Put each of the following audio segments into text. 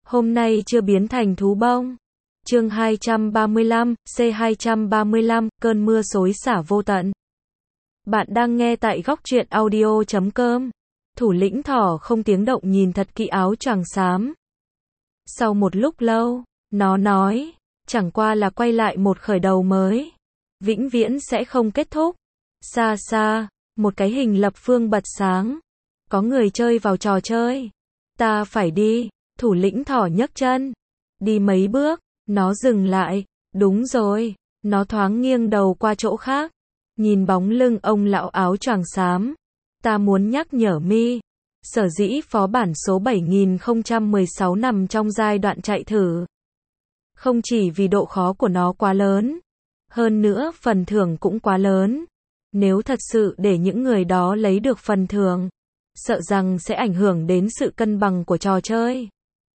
Hôm nay chưa biến thành thú bông. Chương 235, C235, cơn mưa xối xả vô tận. Bạn đang nghe tại góc truyện audio.com. Thủ lĩnh thỏ không tiếng động nhìn thật kỹ áo choàng xám. Sau một lúc lâu, nó nói, chẳng qua là quay lại một khởi đầu mới. Vĩnh viễn sẽ không kết thúc. Xa xa, một cái hình lập phương bật sáng. Có người chơi vào trò chơi. Ta phải đi. Thủ lĩnh thỏ nhấc chân. Đi mấy bước, nó dừng lại. Đúng rồi. Nó thoáng nghiêng đầu qua chỗ khác. Nhìn bóng lưng ông lão áo choàng xám. Ta muốn nhắc nhở mi. Sở dĩ phó bản số 7016 nằm trong giai đoạn chạy thử. Không chỉ vì độ khó của nó quá lớn. Hơn nữa phần thưởng cũng quá lớn. Nếu thật sự để những người đó lấy được phần thưởng, sợ rằng sẽ ảnh hưởng đến sự cân bằng của trò chơi.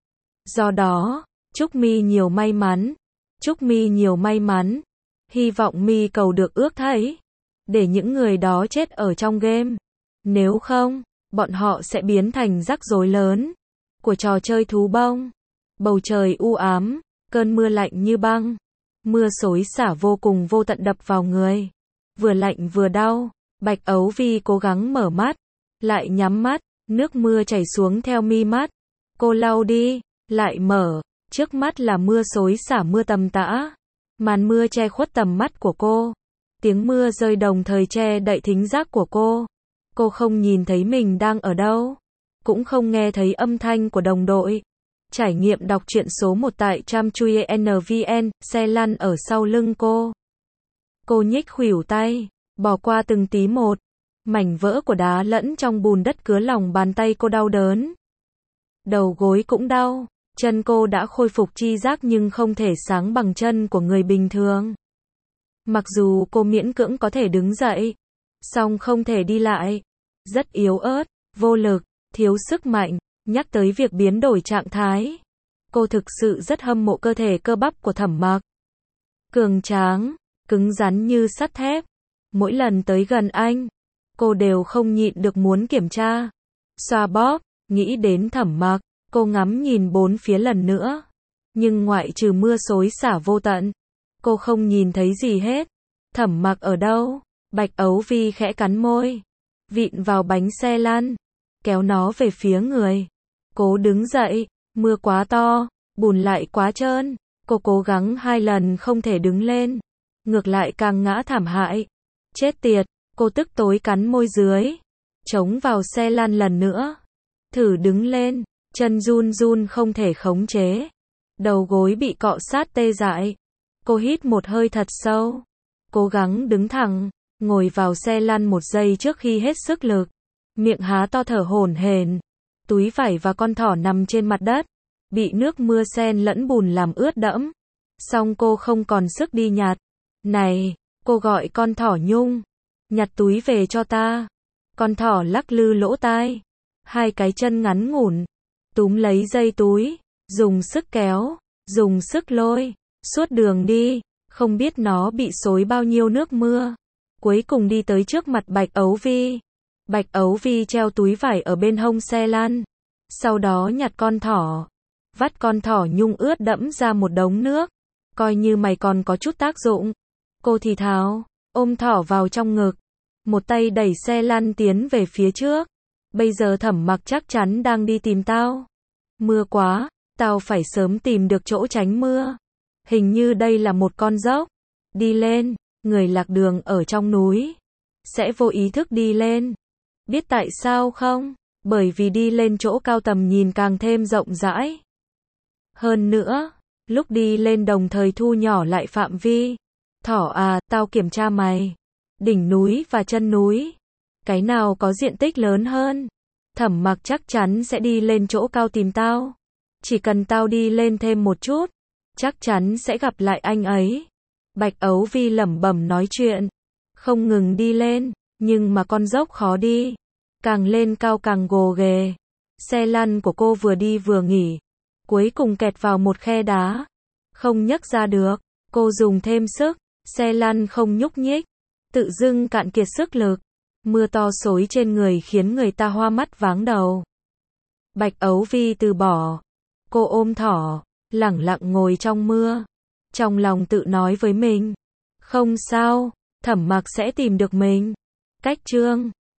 Do đó, chúc mi nhiều may mắn. Chúc mi nhiều may mắn. Hy vọng mi cầu được ước thấy. Để những người đó chết ở trong game. Nếu không, bọn họ sẽ biến thành rắc rối lớn của trò chơi thú bông. Bầu trời u ám, cơn mưa lạnh như băng. Mưa xối xả vô cùng vô tận đập vào người. Vừa lạnh vừa đau. Bạch Ấu Vi cố gắng mở mắt, lại nhắm mắt, nước mưa chảy xuống theo mi mắt. Cô lau đi, lại mở, trước mắt là mưa xối xả mưa tầm tã. Màn mưa che khuất tầm mắt của cô. Tiếng mưa rơi đồng thời che đậy thính giác của cô. Cô không nhìn thấy mình đang ở đâu, cũng không nghe thấy âm thanh của đồng đội. Trải nghiệm đọc truyện số 1 tại Tramchuie NVN, xe lăn ở sau lưng cô. Cô nhích khuỷu tay, bỏ qua từng tí một. Mảnh vỡ của đá lẫn trong bùn đất cứa lòng bàn tay cô đau đớn. Đầu gối cũng đau, chân cô đã khôi phục chi giác nhưng không thể sáng bằng chân của người bình thường. Mặc dù cô miễn cưỡng có thể đứng dậy, song không thể đi lại. Rất yếu ớt, vô lực, thiếu sức mạnh. Nhắc tới việc biến đổi trạng thái, cô thực sự rất hâm mộ cơ thể cơ bắp của Thẩm Mặc. Cường tráng, cứng rắn như sắt thép. Mỗi lần tới gần anh, cô đều không nhịn được muốn kiểm tra, xoa bóp. Nghĩ đến Thẩm Mặc, cô ngắm nhìn bốn phía lần nữa. Nhưng ngoại trừ mưa xối xả vô tận, cô không nhìn thấy gì hết. Thẩm Mặc ở đâu? Bạch Ấu Vi khẽ cắn môi, vịn vào bánh xe lăn, kéo nó về phía người. Cố đứng dậy, mưa quá to, bùn lại quá trơn. Cô cố gắng 2 lần không thể đứng lên, ngược lại càng ngã thảm hại. Chết tiệt, cô tức tối cắn môi dưới, chống vào xe lăn lần nữa. Thử đứng lên, chân run run không thể khống chế. Đầu gối bị cọ sát tê dại. Cô hít một hơi thật sâu, cố gắng đứng thẳng, ngồi vào xe lăn 1 giây trước khi hết sức lực. Miệng há to thở hổn hển. Túi vải và con thỏ nằm trên mặt đất, bị nước mưa xen lẫn bùn làm ướt đẫm. Song cô không còn sức đi nhặt. Này, cô gọi con thỏ Nhung, nhặt túi về cho ta. Con thỏ lắc lư lỗ tai, 2 cái chân ngắn ngủn, túm lấy dây túi, dùng sức kéo, dùng sức lôi, suốt đường đi, không biết nó bị xối bao nhiêu nước mưa. Cuối cùng đi tới trước mặt Bạch Ấu Vi. Bạch Ấu Vi treo túi vải ở bên hông xe lăn, sau đó nhặt con thỏ, vắt con thỏ Nhung ướt đẫm ra một đống nước. Coi như mày còn có chút tác dụng. Cô thì thào, ôm thỏ vào trong ngực, một tay đẩy xe lăn tiến về phía trước. Bây giờ Thẩm Mặc chắc chắn đang đi tìm tao. Mưa quá, tao phải sớm tìm được chỗ tránh mưa. Hình như đây là một con dốc. Đi lên, người lạc đường ở trong núi sẽ vô ý thức đi lên. Biết tại sao không? Bởi vì đi lên chỗ cao tầm nhìn càng thêm rộng rãi. Hơn nữa, lúc đi lên đồng thời thu nhỏ lại phạm vi. Thỏ à, tao kiểm tra mày. Đỉnh núi và chân núi, cái nào có diện tích lớn hơn? Thẩm Mặc chắc chắn sẽ đi lên chỗ cao tìm tao. Chỉ cần tao đi lên thêm một chút, chắc chắn sẽ gặp lại anh ấy. Bạch Ấu Vi lẩm bẩm nói chuyện, không ngừng đi lên, nhưng mà con dốc khó đi. Càng lên cao càng gồ ghề. Xe lăn của cô vừa đi vừa nghỉ, cuối cùng kẹt vào một khe đá, không nhấc ra được. Cô dùng thêm sức, xe lăn không nhúc nhích, tự dưng cạn kiệt sức lực. Mưa to xối trên người khiến người ta hoa mắt váng đầu. Bạch Ấu Vi từ bỏ. Cô ôm thỏ, lẳng lặng ngồi trong mưa. Trong lòng tự nói với mình. Không sao, Thẩm Mặc sẽ tìm được mình. Cách chương